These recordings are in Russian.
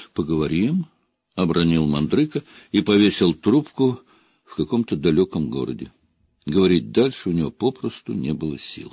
Поговорим, — обронил Мандрыка и повесил трубку в каком-то далеком городе. Говорить дальше у него попросту не было сил.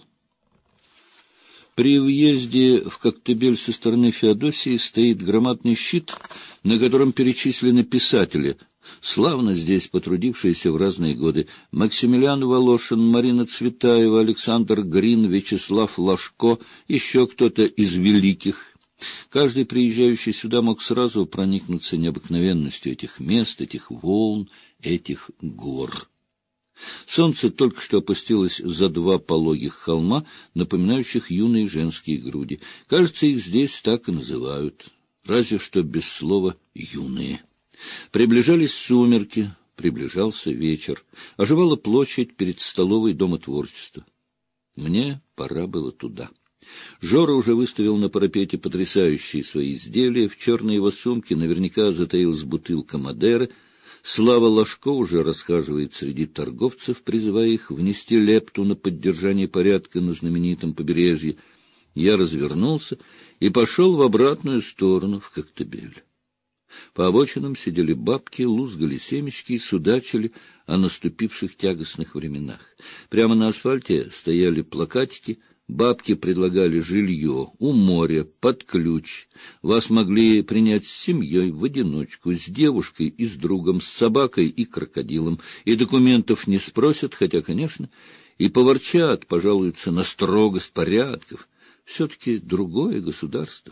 При въезде в Коктебель со стороны Феодосии стоит громадный щит, на котором перечислены писатели, славно здесь потрудившиеся в разные годы: Максимилиан Волошин, Марина Цветаева, Александр Грин, Вячеслав Лашко, еще кто-то из великих. Каждый приезжающий сюда мог сразу проникнуться необыкновенностью этих мест, этих волн, этих гор. Солнце только что опустилось за два пологих холма, напоминающих юные женские груди. Кажется, их здесь так и называют, разве что без слова «юные». Приближались сумерки, приближался вечер. Оживала площадь перед столовой Дома творчества. Мне пора было туда. Жора уже выставил на парапете потрясающие свои изделия. В черной его сумке наверняка затаилась бутылка Мадеры. Слава Лашко уже расхаживает среди торговцев, призывая их внести лепту на поддержание порядка на знаменитом побережье. Я развернулся и пошел в обратную сторону, в Коктебель. По обочинам сидели бабки, лузгали семечки и судачили о наступивших тягостных временах. Прямо на асфальте стояли плакатики. Бабки предлагали жилье у моря, под ключ. Вас могли принять с семьей, в одиночку, с девушкой и с другом, с собакой и крокодилом. И документов не спросят, хотя, конечно, и поворчат, пожалуются на строгость порядков. Все-таки другое государство.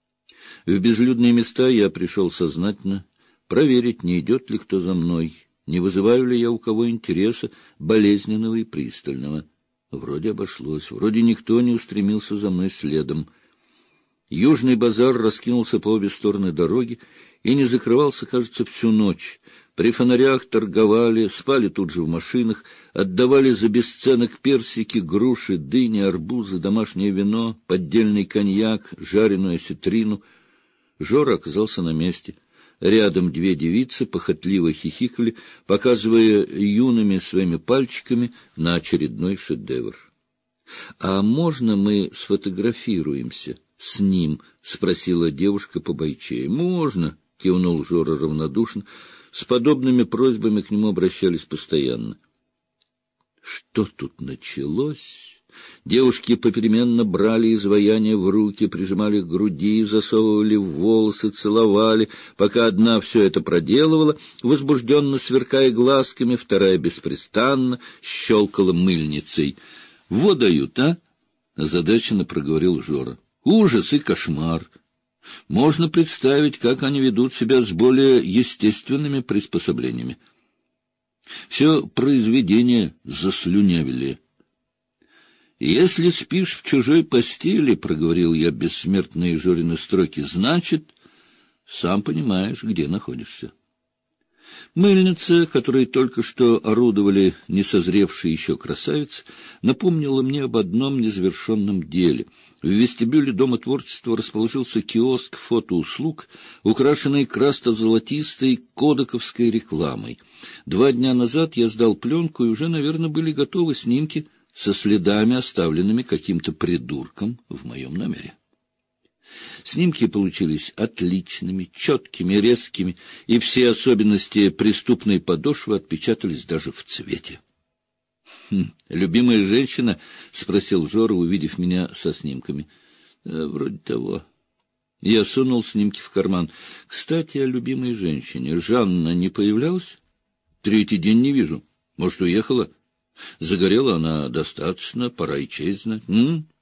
В безлюдные места я пришел сознательно проверить, не идет ли кто за мной, не вызываю ли я у кого интереса болезненного и пристального. Вроде обошлось, вроде никто не устремился за мной следом. Южный базар раскинулся по обе стороны дороги и не закрывался, кажется, всю ночь. При фонарях торговали, спали тут же в машинах, отдавали за бесценок персики, груши, дыни, арбузы, домашнее вино, поддельный коньяк, жареную осетрину. Жора оказался на месте. Рядом две девицы похотливо хихикали, показывая юными своими пальчиками на очередной шедевр. — А можно мы сфотографируемся с ним? — спросила девушка побойчее. — Можно, — кивнул Жора равнодушно. С подобными просьбами к нему обращались постоянно. Что тут началось? Девушки попеременно брали изваяние в руки, прижимали к груди, засовывали в волосы, целовали, пока одна все это проделывала, возбужденно сверкая глазками, вторая беспрестанно щелкала мыльницей. — Вот дают, а? — озадаченно проговорил Жора. — Ужас и кошмар! Можно представить, как они ведут себя с более естественными приспособлениями. Все произведение заслюнявили. «Если спишь в чужой постели, — проговорил я бессмертные Жорины строки, — значит, сам понимаешь, где находишься». Мыльница, которой только что орудовали несозревшие еще красавицы, напомнила мне об одном незавершенном деле. В вестибюле Дома творчества расположился киоск фотоуслуг, украшенный красно-золотистой кодековской рекламой. 2 дня назад я сдал пленку, и уже, наверное, были готовы снимки со следами, оставленными каким-то придурком в моем номере. Снимки получились отличными, четкими, резкими, и все особенности преступной подошвы отпечатались даже в цвете. «Любимая женщина?» — спросил Жора, увидев меня со снимками. «Вроде того». Я сунул снимки в карман. «Кстати, о любимой женщине. Жанна не появлялась? 3-й день не вижу. Может, уехала? Загорела она достаточно, пора и честь знать.